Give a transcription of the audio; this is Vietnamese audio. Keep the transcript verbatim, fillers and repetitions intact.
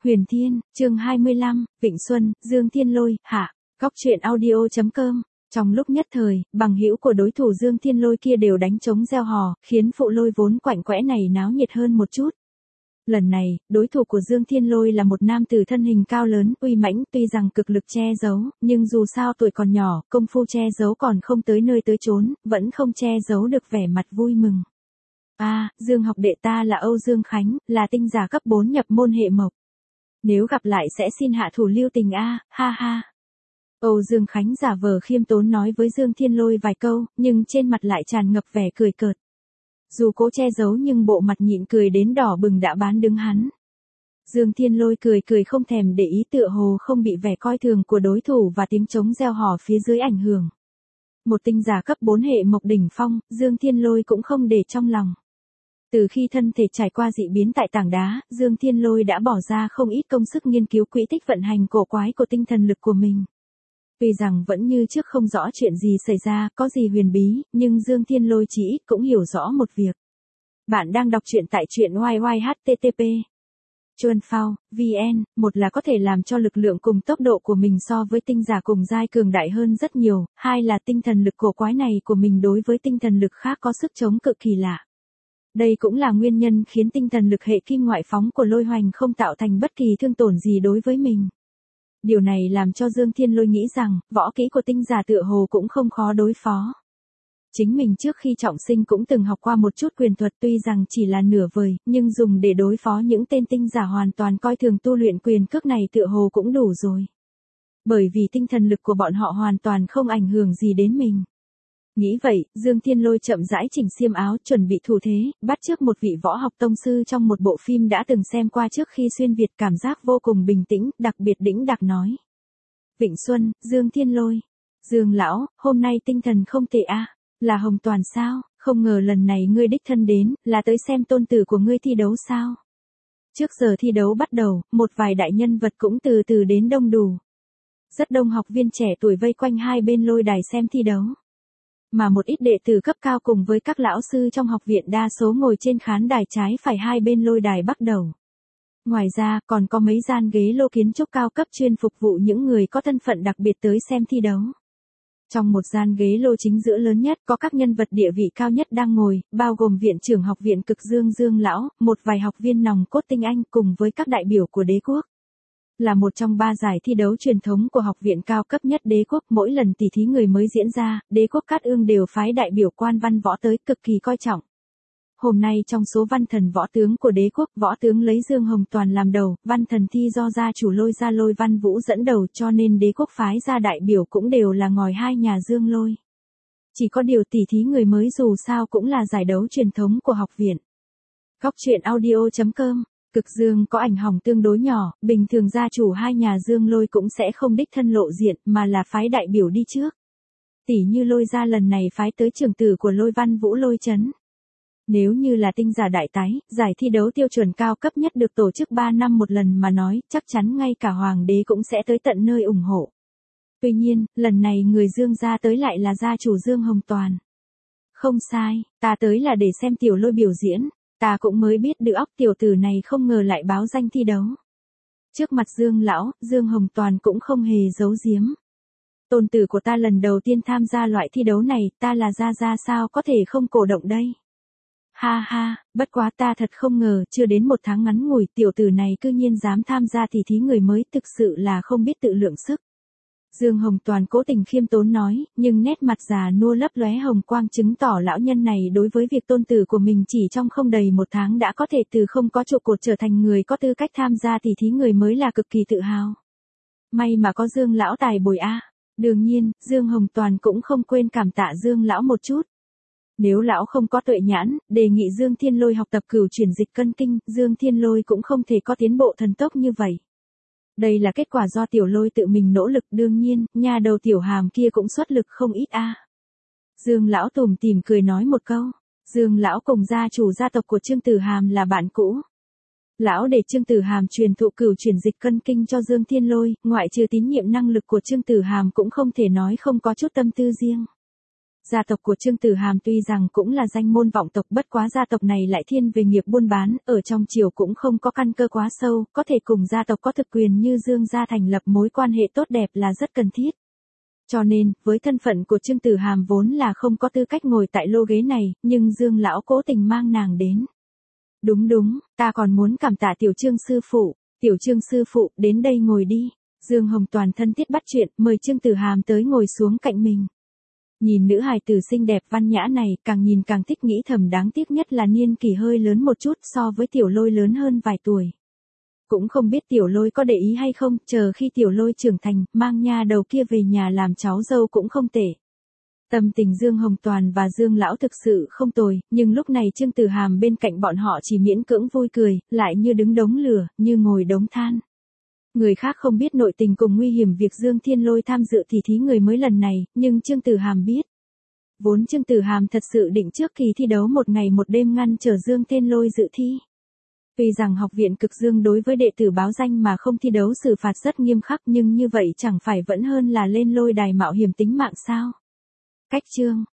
Huyền Thiên, chương hai mươi lăm, Vịnh Xuân, Dương Thiên Lôi, hạ, góc truyện audio.com. Trong lúc nhất thời, bằng hữu của đối thủ Dương Thiên Lôi kia đều đánh trống reo hò, khiến Phụ Lôi vốn quạnh quẽ này náo nhiệt hơn một chút. Lần này, đối thủ của Dương Thiên Lôi là một nam tử thân hình cao lớn, uy mãnh, tuy rằng cực lực che giấu, nhưng dù sao tuổi còn nhỏ, công phu che giấu còn không tới nơi tới chốn, vẫn không che giấu được vẻ mặt vui mừng. A, à, Dương học đệ ta là Âu Dương Khánh, là tinh giả cấp bốn nhập môn hệ mộc. Nếu gặp lại sẽ xin hạ thủ lưu tình a, ha ha. Âu Dương Khánh giả vờ khiêm tốn nói với Dương Thiên Lôi vài câu, nhưng trên mặt lại tràn ngập vẻ cười cợt. Dù cố che giấu nhưng bộ mặt nhịn cười đến đỏ bừng đã bán đứng hắn. Dương Thiên Lôi cười cười không thèm để ý, tựa hồ không bị vẻ coi thường của đối thủ và tiếng trống reo hò phía dưới ảnh hưởng. Một tinh giả cấp bốn hệ mộc đỉnh phong, Dương Thiên Lôi cũng không để trong lòng. Từ khi thân thể trải qua dị biến tại tảng đá, Dương Thiên Lôi đã bỏ ra không ít công sức nghiên cứu quỹ tích vận hành cổ quái của tinh thần lực của mình. Tuy rằng vẫn như trước không rõ chuyện gì xảy ra, có gì huyền bí, nhưng Dương Thiên Lôi chỉ ít cũng hiểu rõ một việc. Bạn đang đọc truyện tại truyện y y h t t p Chuan Phao, vn, một là có thể làm cho lực lượng cùng tốc độ của mình so với tinh giả cùng giai cường đại hơn rất nhiều, hai là tinh thần lực cổ quái này của mình đối với tinh thần lực khác có sức chống cự kỳ lạ. Đây cũng là nguyên nhân khiến tinh thần lực hệ kim ngoại phóng của Lôi Hoành không tạo thành bất kỳ thương tổn gì đối với mình. Điều này làm cho Dương Thiên Lôi nghĩ rằng, võ kỹ của tinh giả tựa hồ cũng không khó đối phó. Chính mình trước khi trọng sinh cũng từng học qua một chút quyền thuật, tuy rằng chỉ là nửa vời, nhưng dùng để đối phó những tên tinh giả hoàn toàn coi thường tu luyện quyền cước này tựa hồ cũng đủ rồi. Bởi vì tinh thần lực của bọn họ hoàn toàn không ảnh hưởng gì đến mình. Nghĩ vậy, Dương Thiên Lôi chậm rãi chỉnh xiêm áo, chuẩn bị thủ thế, bắt chước một vị võ học tông sư trong một bộ phim đã từng xem qua trước khi xuyên Việt, cảm giác vô cùng bình tĩnh, đặc biệt đĩnh đạc nói. Vịnh Xuân, Dương Thiên Lôi. Dương lão, hôm nay tinh thần không tệ a, à? Là Hồng Toàn sao, không ngờ lần này ngươi đích thân đến, là tới xem tôn tử của ngươi thi đấu sao? Trước giờ thi đấu bắt đầu, một vài đại nhân vật cũng từ từ đến đông đủ. Rất đông học viên trẻ tuổi vây quanh hai bên lôi đài xem thi đấu. Mà một ít đệ tử cấp cao cùng với các lão sư trong học viện đa số ngồi trên khán đài trái phải hai bên lôi đài bắt đầu. Ngoài ra, còn có mấy gian ghế lô kiến trúc cao cấp chuyên phục vụ những người có thân phận đặc biệt tới xem thi đấu. Trong một gian ghế lô chính giữa lớn nhất có các nhân vật địa vị cao nhất đang ngồi, bao gồm viện trưởng học viện Cực Dương Dương lão, một vài học viên nòng cốt tinh anh cùng với các đại biểu của đế quốc. Là một trong ba giải thi đấu truyền thống của học viện cao cấp nhất đế quốc, mỗi lần tỷ thí người mới diễn ra, đế quốc Cát Ương đều phái đại biểu quan văn võ tới, cực kỳ coi trọng. Hôm nay trong số văn thần võ tướng của đế quốc, võ tướng lấy Dương Hồng Toàn làm đầu, văn thần thi do gia chủ Lôi gia Lôi Văn Vũ dẫn đầu, cho nên đế quốc phái ra đại biểu cũng đều là ngòi hai nhà Dương Lôi. Chỉ có điều tỷ thí người mới dù sao cũng là giải đấu truyền thống của học viện. Góc truyện audio.com. Cực Dương có ảnh hỏng tương đối nhỏ, bình thường gia chủ hai nhà Dương Lôi cũng sẽ không đích thân lộ diện mà là phái đại biểu đi trước. Tỷ như Lôi gia lần này phái tới trưởng tử của Lôi Văn Vũ Lôi Chấn. Nếu như là tinh giả đại tái, giải thi đấu tiêu chuẩn cao cấp nhất được tổ chức ba năm một lần mà nói, chắc chắn ngay cả hoàng đế cũng sẽ tới tận nơi ủng hộ. Tuy nhiên, lần này người Dương gia tới lại là gia chủ Dương Hồng Toàn. Không sai, ta tới là để xem tiểu Lôi biểu diễn. Ta cũng mới biết được óc tiểu tử này không ngờ lại báo danh thi đấu. Trước mặt Dương lão, Dương Hồng Toàn cũng không hề giấu giếm. Tôn tử của ta lần đầu tiên tham gia loại thi đấu này, ta là gia gia sao có thể không cổ động đây. Ha ha, bất quá ta thật không ngờ, chưa đến một tháng ngắn ngủi, tiểu tử này cư nhiên dám tham gia tỷ thí người mới, thực sự là không biết tự lượng sức. Dương Hồng Toàn cố tình khiêm tốn nói, nhưng nét mặt già nua lấp lóe hồng quang chứng tỏ lão nhân này đối với việc tôn tử của mình chỉ trong không đầy một tháng đã có thể từ không có trụ cột trở thành người có tư cách tham gia tỷ thí người mới là cực kỳ tự hào. May mà có Dương lão tài bồi a. À. Đương nhiên, Dương Hồng Toàn cũng không quên cảm tạ Dương lão một chút. Nếu lão không có tuệ nhãn, đề nghị Dương Thiên Lôi học tập cửu chuyển dịch cân kinh, Dương Thiên Lôi cũng không thể có tiến bộ thần tốc như vậy. Đây là kết quả do tiểu Lôi tự mình nỗ lực, đương nhiên, nhà đầu tiểu Hàm kia cũng xuất lực không ít a. À. Dương lão tủm tỉm cười nói một câu. Dương lão cùng gia chủ gia tộc của Trương Tử Hàm là bạn cũ. Lão để Trương Tử Hàm truyền thụ cửu chuyển dịch cân kinh cho Dương Thiên Lôi, ngoại trừ tín nhiệm năng lực của Trương Tử Hàm cũng không thể nói không có chút tâm tư riêng. Gia tộc của Trương Tử Hàm tuy rằng cũng là danh môn vọng tộc, bất quá gia tộc này lại thiên về nghiệp buôn bán, ở trong triều cũng không có căn cơ quá sâu, có thể cùng gia tộc có thực quyền như Dương gia thành lập mối quan hệ tốt đẹp là rất cần thiết. Cho nên, với thân phận của Trương Tử Hàm vốn là không có tư cách ngồi tại lô ghế này, nhưng Dương lão cố tình mang nàng đến. Đúng đúng, ta còn muốn cảm tạ tiểu Trương sư phụ, tiểu Trương sư phụ, đến đây ngồi đi. Dương Hồng Toàn thân thiết bắt chuyện, mời Trương Tử Hàm tới ngồi xuống cạnh mình. Nhìn nữ hài tử xinh đẹp văn nhã này, càng nhìn càng thích, nghĩ thầm đáng tiếc nhất là niên kỷ hơi lớn một chút so với tiểu lôi lớn hơn vài tuổi. Cũng không biết tiểu lôi có để ý hay không, chờ khi tiểu lôi trưởng thành, mang nha đầu kia về nhà làm cháu dâu cũng không tệ. Tâm tình Dương Hồng Toàn và Dương Lão thực sự không tồi, nhưng lúc này Trương Tử Hàm bên cạnh bọn họ chỉ miễn cưỡng vui cười, lại như đứng đống lửa, như ngồi đống than. Người khác không biết nội tình cùng nguy hiểm việc Dương Thiên Lôi tham dự thì thí người mới lần này, nhưng Trương Tử Hàm biết. Vốn Trương Tử Hàm thật sự định trước kỳ thi đấu một ngày một đêm ngăn trở Dương Thiên Lôi dự thi. Tuy rằng học viện Cực Dương đối với đệ tử báo danh mà không thi đấu xử phạt rất nghiêm khắc, nhưng như vậy chẳng phải vẫn hơn là lên lôi đài mạo hiểm tính mạng sao? Cách chương,